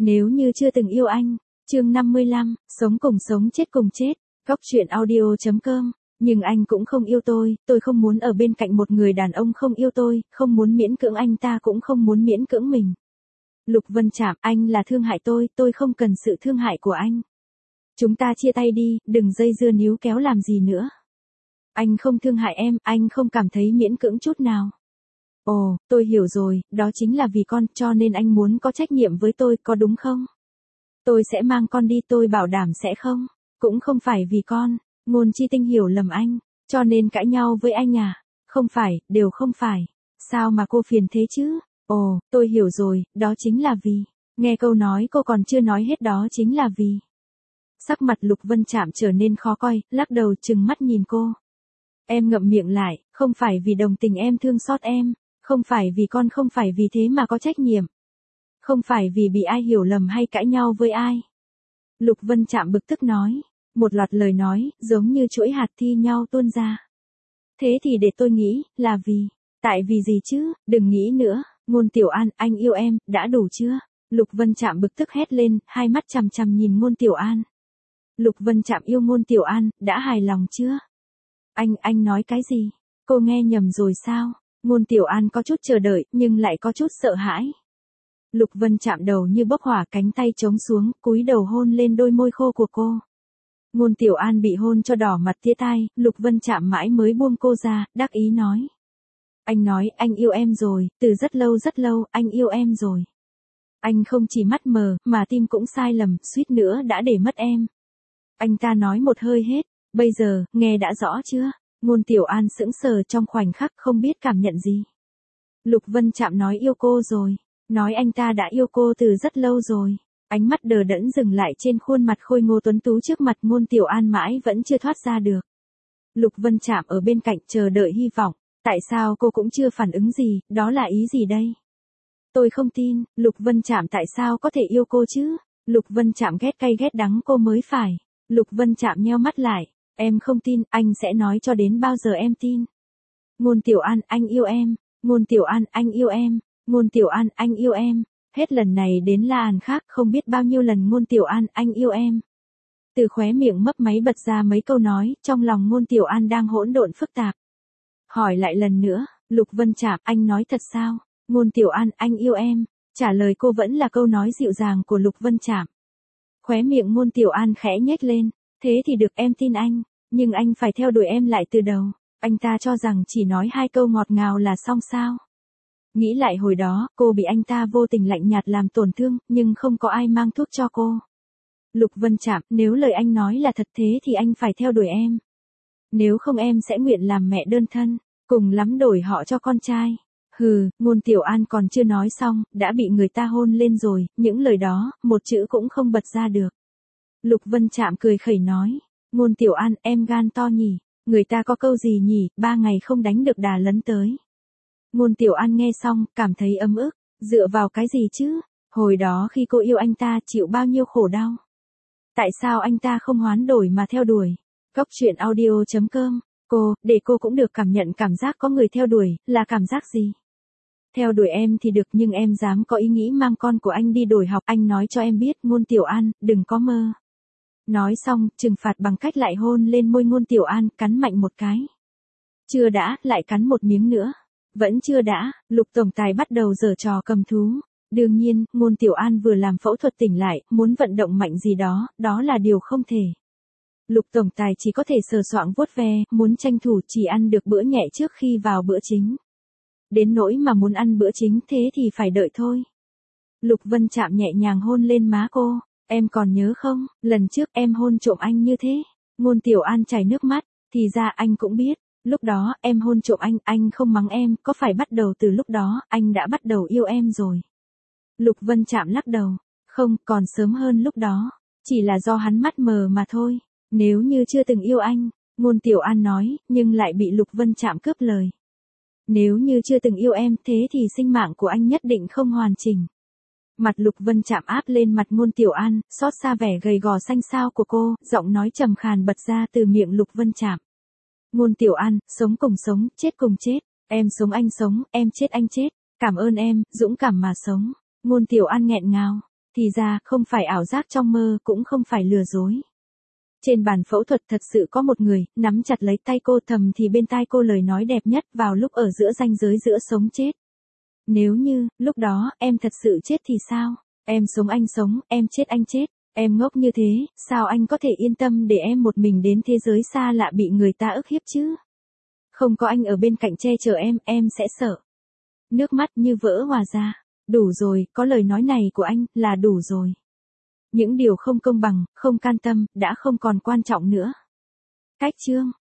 Nếu như chưa từng yêu anh, chương 55, sống cùng sống chết cùng chết, góc truyện audio.com. Nhưng anh cũng không yêu tôi không muốn ở bên cạnh một người đàn ông không yêu tôi, không muốn miễn cưỡng anh ta cũng không muốn miễn cưỡng mình. Lục Vân Trạm, anh là thương hại tôi không cần sự thương hại của anh. Chúng ta chia tay đi, đừng dây dưa níu kéo làm gì nữa. Anh không thương hại em, anh không cảm thấy miễn cưỡng chút nào. Ồ, tôi hiểu rồi, đó chính là vì con, cho nên anh muốn có trách nhiệm với tôi, có đúng không? Tôi sẽ mang con đi, tôi bảo đảm sẽ không. Cũng không phải vì con, Ngôn Chi Tinh hiểu lầm anh, cho nên cãi nhau với anh à? Không phải, đều không phải. Sao mà cô phiền thế chứ? Ồ, tôi hiểu rồi, đó chính là vì. Nghe câu nói cô còn chưa nói hết, đó chính là vì. Sắc mặt Lục Vân Trạm trở nên khó coi, lắc đầu trừng mắt nhìn cô. Em ngậm miệng lại, không phải vì đồng tình em thương xót em, không phải vì con, không phải vì thế mà có trách nhiệm. Không phải vì bị ai hiểu lầm hay cãi nhau với ai. Lục Vân Trạm bực tức nói, một loạt lời nói, giống như chuỗi hạt thi nhau tuôn ra. Thế thì để tôi nghĩ, là vì, tại vì gì chứ, đừng nghĩ nữa, Ngôn Tiểu An, anh yêu em, đã đủ chưa? Lục Vân Trạm bực tức hét lên, hai mắt chằm chằm nhìn Ngôn Tiểu An. Lục Vân Trạm yêu Ngôn Tiểu An, đã hài lòng chưa? Anh nói cái gì? Cô nghe nhầm rồi sao? Ngôn Tiểu An có chút chờ đợi, nhưng lại có chút sợ hãi. Lục Vân Trạm đầu như bốc hỏa, cánh tay chống xuống, cúi đầu hôn lên đôi môi khô của cô. Ngôn Tiểu An bị hôn cho đỏ mặt tía tai, Lục Vân Trạm mãi mới buông cô ra, đắc ý nói. Anh nói, anh yêu em rồi, từ rất lâu, anh yêu em rồi. Anh không chỉ mắt mờ, mà tim cũng sai lầm, suýt nữa đã để mất em. Anh ta nói một hơi hết, bây giờ, nghe đã rõ chưa? Ngôn Tiểu An sững sờ trong khoảnh khắc không biết cảm nhận gì. Lục Vân Trạm nói yêu cô rồi, nói anh ta đã yêu cô từ rất lâu rồi. Ánh mắt đờ đẫn dừng lại trên khuôn mặt khôi ngô tuấn tú trước mặt Ngôn Tiểu An mãi vẫn chưa thoát ra được. Lục Vân Trạm ở bên cạnh chờ đợi hy vọng, tại sao cô cũng chưa phản ứng gì, đó là ý gì đây? Tôi không tin, Lục Vân Trạm tại sao có thể yêu cô chứ? Lục Vân Trạm ghét cay ghét đắng cô mới phải. Lục Vân Trạm nheo mắt lại, em không tin, anh sẽ nói cho đến bao giờ em tin. Ngôn Tiểu An, anh yêu em. Ngôn Tiểu An, anh yêu em. Ngôn Tiểu An, anh yêu em. Hết lần này đến lần khác, không biết bao nhiêu lần Ngôn Tiểu An, anh yêu em. Từ khóe miệng mấp máy bật ra mấy câu nói, trong lòng Ngôn Tiểu An đang hỗn độn phức tạp. Hỏi lại lần nữa, Lục Vân Trạm, anh nói thật sao? Ngôn Tiểu An, anh yêu em. Trả lời cô vẫn là câu nói dịu dàng của Lục Vân Trạm. Khóe miệng Ngôn Tiểu An khẽ nhếch lên, thế thì được, em tin anh, nhưng anh phải theo đuổi em lại từ đầu. Anh ta cho rằng chỉ nói hai câu ngọt ngào là xong sao? Nghĩ lại hồi đó, cô bị anh ta vô tình lạnh nhạt làm tổn thương, nhưng không có ai mang thuốc cho cô. Lục Vân Trạm, nếu lời anh nói là thật thế thì anh phải theo đuổi em. Nếu không em sẽ nguyện làm mẹ đơn thân, cùng lắm đổi họ cho con trai. Hừ, Ngôn Tiểu An còn chưa nói xong, đã bị người ta hôn lên rồi, những lời đó, một chữ cũng không bật ra được. Lục Vân Trạm cười khẩy nói, Ngôn Tiểu An, em gan to nhỉ, người ta có câu gì nhỉ, 3 ngày không đánh được đà lấn tới. Ngôn Tiểu An nghe xong, cảm thấy ấm ức, dựa vào cái gì chứ, hồi đó khi cô yêu anh ta chịu bao nhiêu khổ đau. Tại sao anh ta không hoán đổi mà theo đuổi? Góc truyện audio.com, để cô cũng được cảm nhận cảm giác có người theo đuổi, là cảm giác gì? Theo đuổi em thì được, nhưng em dám có ý nghĩ mang con của anh đi đổi học, anh nói cho em biết, Ngôn Tiểu An, đừng có mơ. Nói xong, trừng phạt bằng cách lại hôn lên môi Ngôn Tiểu An, cắn mạnh một cái. Chưa đã, lại cắn một miếng nữa. Vẫn chưa đã, Lục Tổng Tài bắt đầu giở trò cầm thú. Đương nhiên, Ngôn Tiểu An vừa làm phẫu thuật tỉnh lại, muốn vận động mạnh gì đó, đó là điều không thể. Lục Tổng Tài chỉ có thể sờ soạng vuốt ve, muốn tranh thủ chỉ ăn được bữa nhẹ trước khi vào bữa chính. Đến nỗi mà muốn ăn bữa chính thế thì phải đợi thôi. Lục Vân Trạm nhẹ nhàng hôn lên má cô, em còn nhớ không, lần trước em hôn trộm anh như thế. Ngôn Tiểu An chảy nước mắt, thì ra anh cũng biết, lúc đó em hôn trộm anh không mắng em, có phải bắt đầu từ lúc đó, anh đã bắt đầu yêu em rồi. Lục Vân Trạm lắc đầu, không, còn sớm hơn lúc đó, chỉ là do hắn mắt mờ mà thôi, nếu như chưa từng yêu anh, Ngôn Tiểu An nói, nhưng lại bị Lục Vân Trạm cướp lời. Nếu như chưa từng yêu em thế thì sinh mạng của anh nhất định không hoàn chỉnh. Mặt Lục Vân Trạm áp lên mặt Ngôn Tiểu An, xót xa vẻ gầy gò xanh xao của cô, giọng nói trầm khàn bật ra từ miệng Lục Vân Trạm. Ngôn Tiểu An, sống cùng sống, chết cùng chết, em sống anh sống, em chết anh chết, cảm ơn em, dũng cảm mà sống. Ngôn Tiểu An nghẹn ngào, Thì ra, không phải ảo giác trong mơ, cũng không phải lừa dối. Trên bàn phẫu thuật thật sự có một người, nắm chặt lấy tay cô, thầm thì bên tai cô lời nói đẹp nhất vào lúc ở giữa ranh giới giữa sống chết. Nếu như, lúc đó, em thật sự chết thì sao? Em sống anh sống, em chết anh chết. Em ngốc như thế, sao anh có thể yên tâm để em một mình đến thế giới xa lạ bị người ta ức hiếp chứ? Không có anh ở bên cạnh che chở em sẽ sợ. Nước mắt như vỡ hòa ra. Đủ rồi, có lời nói này của anh, là đủ rồi. Những điều không công bằng, không can tâm, đã không còn quan trọng nữa. Cách chương